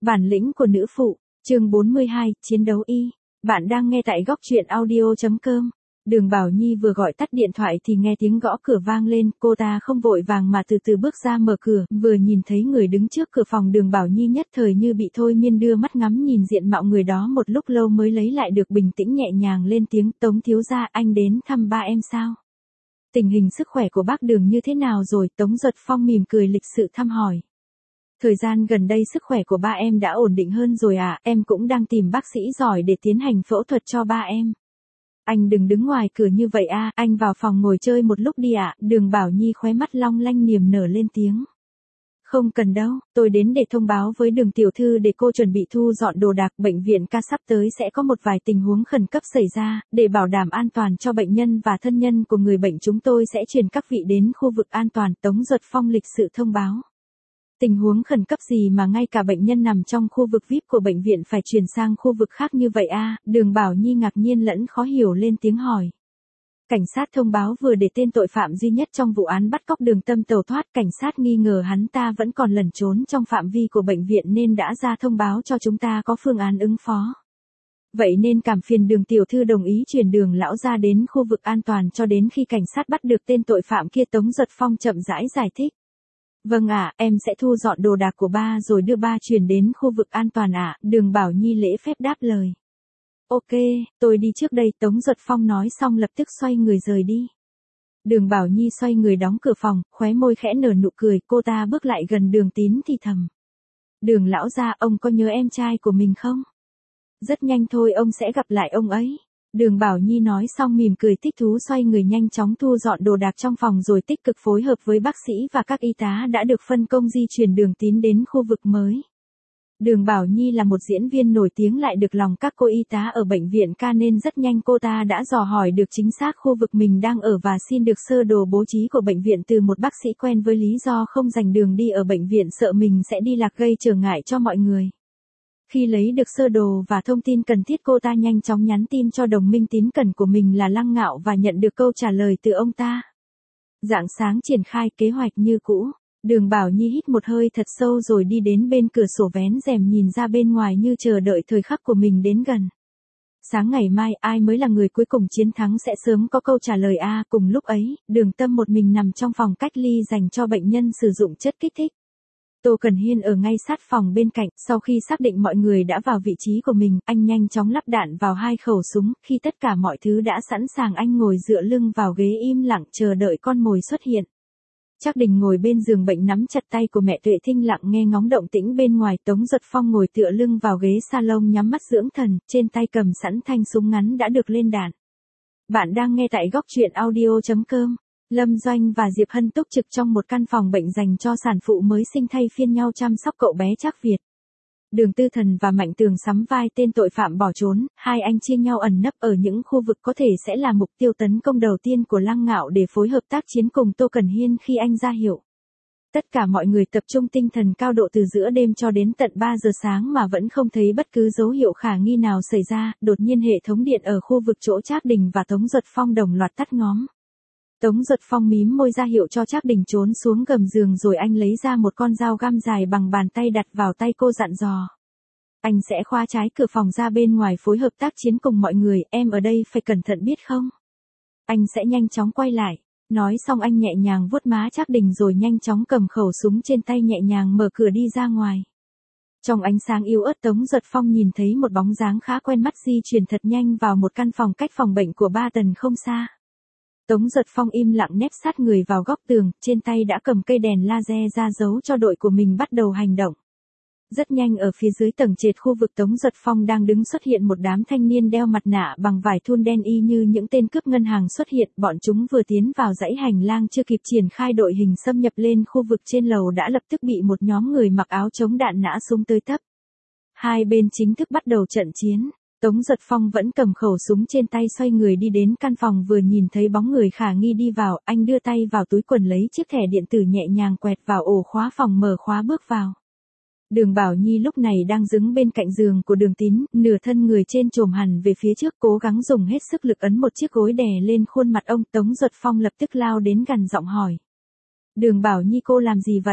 Bản lĩnh của nữ phụ, chương 42, chiến đấu y. Bạn đang nghe tại góc truyện audio.com. Đường Bảo Nhi vừa gọi tắt điện thoại thì nghe tiếng gõ cửa vang lên, cô ta không vội vàng mà từ từ bước ra mở cửa, vừa nhìn thấy người đứng trước cửa phòng Đường Bảo Nhi nhất thời như bị thôi miên đưa mắt ngắm nhìn diện mạo người đó một lúc lâu mới lấy lại được bình tĩnh nhẹ nhàng lên tiếng Tống thiếu gia anh đến thăm ba em sao? Tình hình sức khỏe của bác Đường như thế nào rồi? Tống Duật Phong mỉm cười lịch sự thăm hỏi. Thời gian gần đây sức khỏe của ba em đã ổn định hơn rồi ạ, em cũng đang tìm bác sĩ giỏi để tiến hành phẫu thuật cho ba em. Anh đừng đứng ngoài cửa như vậy a, anh vào phòng ngồi chơi một lúc đi ạ. Đường Bảo Nhi khóe mắt long lanh niềm nở lên tiếng. Không cần đâu, tôi đến để thông báo với Đường tiểu thư để cô chuẩn bị thu dọn đồ đạc. Bệnh viện ca sắp tới sẽ có một vài tình huống khẩn cấp xảy ra, để bảo đảm an toàn cho bệnh nhân và thân nhân của người bệnh chúng tôi sẽ chuyển các vị đến khu vực an toàn. Tống Duật Phong lịch sự thông báo. Tình huống khẩn cấp gì mà ngay cả bệnh nhân nằm trong khu vực VIP của bệnh viện phải chuyển sang khu vực khác như vậy a? Đường Bảo Nhi ngạc nhiên lẫn khó hiểu lên tiếng hỏi. Cảnh sát thông báo vừa để tên tội phạm duy nhất trong vụ án bắt cóc Đường Tâm tẩu thoát, cảnh sát nghi ngờ hắn ta vẫn còn lẩn trốn trong phạm vi của bệnh viện nên đã ra thông báo cho chúng ta có phương án ứng phó. Vậy nên cảm phiền Đường tiểu thư đồng ý chuyển Đường lão gia đến khu vực an toàn cho đến khi cảnh sát bắt được tên tội phạm kia. Tống Duật Phong chậm rãi giải thích. Vâng ạ, em sẽ thu dọn đồ đạc của ba rồi đưa ba chuyển đến khu vực an toàn ạ. Đường Bảo Nhi lễ phép đáp lời. Ok, tôi đi trước đây. Tống Duật Phong nói xong lập tức xoay người rời đi. Đường Bảo Nhi xoay người đóng cửa phòng, khóe môi khẽ nở nụ cười, cô ta bước lại gần Đường Tín thì thầm. Đường lão gia, ông có nhớ em trai của mình không? Rất nhanh thôi ông sẽ gặp lại ông ấy. Đường Bảo Nhi nói xong mỉm cười thích thú xoay người nhanh chóng thu dọn đồ đạc trong phòng rồi tích cực phối hợp với bác sĩ và các y tá đã được phân công di chuyển Đường Tín đến khu vực mới. Đường Bảo Nhi là một diễn viên nổi tiếng lại được lòng các cô y tá ở bệnh viện ca nên rất nhanh cô ta đã dò hỏi được chính xác khu vực mình đang ở và xin được sơ đồ bố trí của bệnh viện từ một bác sĩ quen với lý do không dành đường đi ở bệnh viện sợ mình sẽ đi lạc gây trở ngại cho mọi người. Khi lấy được sơ đồ và thông tin cần thiết cô ta nhanh chóng nhắn tin cho đồng minh tín cẩn của mình là Lăng Ngạo và nhận được câu trả lời từ ông ta. Rạng sáng triển khai kế hoạch như cũ, Đường Bảo Nhi hít một hơi thật sâu rồi đi đến bên cửa sổ vén rèm nhìn ra bên ngoài như chờ đợi thời khắc của mình đến gần. Sáng ngày mai ai mới là người cuối cùng chiến thắng sẽ sớm có câu trả lời a. Cùng lúc ấy, Đường Tâm một mình nằm trong phòng cách ly dành cho bệnh nhân sử dụng chất kích thích. Tô Cẩn Hiên ở ngay sát phòng bên cạnh, sau khi xác định mọi người đã vào vị trí của mình, anh nhanh chóng lắp đạn vào 2 khẩu súng, khi tất cả mọi thứ đã sẵn sàng anh ngồi dựa lưng vào ghế im lặng chờ đợi con mồi xuất hiện. Trác Đình ngồi bên giường bệnh nắm chặt tay của mẹ Tuệ thinh lặng nghe ngóng động tĩnh bên ngoài. Tống Duật Phong ngồi tựa lưng vào ghế salon nhắm mắt dưỡng thần, trên tay cầm sẵn thanh súng ngắn đã được lên đạn. Bạn đang nghe tại góc truyện audio.com. Lâm Doanh và Diệp Hân túc trực trong một căn phòng bệnh dành cho sản phụ mới sinh thay phiên nhau chăm sóc cậu bé Trác Việt. Đường Tư Thần và Mạnh Tường sắm vai tên tội phạm bỏ trốn, hai anh chia nhau ẩn nấp ở những khu vực có thể sẽ là mục tiêu tấn công đầu tiên của Lăng Ngạo để phối hợp tác chiến cùng Tô Cẩn Hiên khi anh ra hiệu. Tất cả mọi người tập trung tinh thần cao độ từ giữa đêm cho đến tận 3 giờ sáng mà vẫn không thấy bất cứ dấu hiệu khả nghi nào xảy ra. Đột nhiên hệ thống điện ở khu vực chỗ Trác Đình và Tống Duật Phong đồng loạt tắt ngóm. Tống Duật Phong mím môi ra hiệu cho Trác Đình trốn xuống gầm giường rồi anh lấy ra một con dao găm dài bằng bàn tay đặt vào tay cô dặn dò. Anh sẽ khóa trái cửa phòng ra bên ngoài phối hợp tác chiến cùng mọi người, em ở đây phải cẩn thận biết không? Anh sẽ nhanh chóng quay lại. Nói xong anh nhẹ nhàng vuốt má Trác Đình rồi nhanh chóng cầm khẩu súng trên tay nhẹ nhàng mở cửa đi ra ngoài. Trong ánh sáng yếu ớt Tống Duật Phong nhìn thấy một bóng dáng khá quen mắt di chuyển thật nhanh vào một căn phòng cách phòng bệnh của 3 tầng không xa. Tống Duật Phong im lặng nép sát người vào góc tường, trên tay đã cầm cây đèn laser ra dấu cho đội của mình bắt đầu hành động. Rất nhanh ở phía dưới tầng trệt khu vực Tống Duật Phong đang đứng xuất hiện một đám thanh niên đeo mặt nạ bằng vải thun đen y như những tên cướp ngân hàng xuất hiện. Bọn chúng vừa tiến vào dãy hành lang chưa kịp triển khai đội hình xâm nhập lên khu vực trên lầu đã lập tức bị một nhóm người mặc áo chống đạn nã súng tới tấp. Hai bên chính thức bắt đầu trận chiến. Tống Duật Phong vẫn cầm khẩu súng trên tay xoay người đi đến căn phòng vừa nhìn thấy bóng người khả nghi đi vào, anh đưa tay vào túi quần lấy chiếc thẻ điện tử nhẹ nhàng quẹt vào ổ khóa phòng mở khóa bước vào. Đường Bảo Nhi lúc này đang đứng bên cạnh giường của Đường Tín, nửa thân người trên chồm hẳn về phía trước cố gắng dùng hết sức lực ấn một chiếc gối đè lên khuôn mặt ông. Tống Duật Phong lập tức lao đến gần giọng hỏi. Đường Bảo Nhi cô làm gì vậy?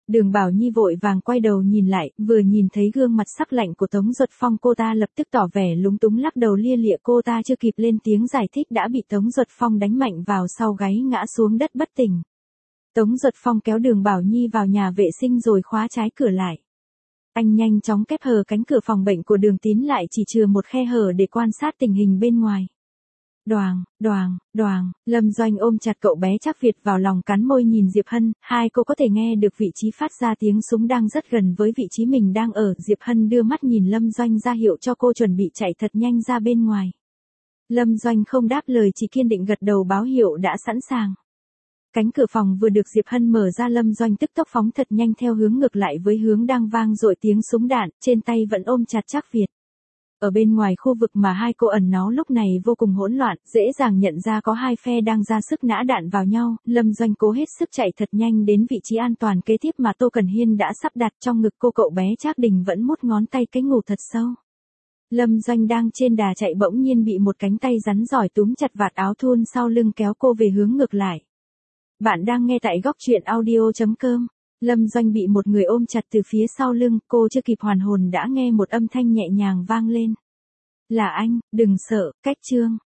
Đường Bảo Nhi vội vàng quay đầu nhìn lại, vừa nhìn thấy gương mặt sắc lạnh của Tống Duật Phong cô ta lập tức tỏ vẻ lúng túng lắc đầu lia lịa, cô ta chưa kịp lên tiếng giải thích đã bị Tống Duật Phong đánh mạnh vào sau gáy ngã xuống đất bất tỉnh. Tống Duật Phong kéo Đường Bảo Nhi vào nhà vệ sinh rồi khóa trái cửa lại. Anh nhanh chóng khép hờ cánh cửa phòng bệnh của Đường Tín lại, chỉ chừa một khe hở để quan sát tình hình bên ngoài. Đoàng, đoàng, đoàng, Lâm Doanh ôm chặt cậu bé Trác Việt vào lòng cắn môi nhìn Diệp Hân, hai cô có thể nghe được vị trí phát ra tiếng súng đang rất gần với vị trí mình đang ở. Diệp Hân đưa mắt nhìn Lâm Doanh ra hiệu cho cô chuẩn bị chạy thật nhanh ra bên ngoài. Lâm Doanh không đáp lời, chỉ kiên định gật đầu báo hiệu đã sẵn sàng. Cánh cửa phòng vừa được Diệp Hân mở ra, Lâm Doanh tức tốc phóng thật nhanh theo hướng ngược lại với hướng đang vang dội tiếng súng đạn, trên tay vẫn ôm chặt Trác Việt. Ở bên ngoài khu vực mà hai cô ẩn náu lúc này vô cùng hỗn loạn, dễ dàng nhận ra có hai phe đang ra sức nã đạn vào nhau. Lâm Doanh cố hết sức chạy thật nhanh đến vị trí an toàn kế tiếp mà Tô Cần Hiên đã sắp đặt trong ngực cô. Cậu bé Trác Đình vẫn mút ngón tay cái ngủ thật sâu. Lâm Doanh đang trên đà chạy bỗng nhiên bị một cánh tay rắn giỏi túm chặt vạt áo thun sau lưng kéo cô về hướng ngược lại. Bạn đang nghe tại góc truyện audio.com. Lâm Doanh bị một người ôm chặt từ phía sau lưng, cô chưa kịp hoàn hồn đã nghe một âm thanh nhẹ nhàng vang lên. Là anh, đừng sợ, cách Trương.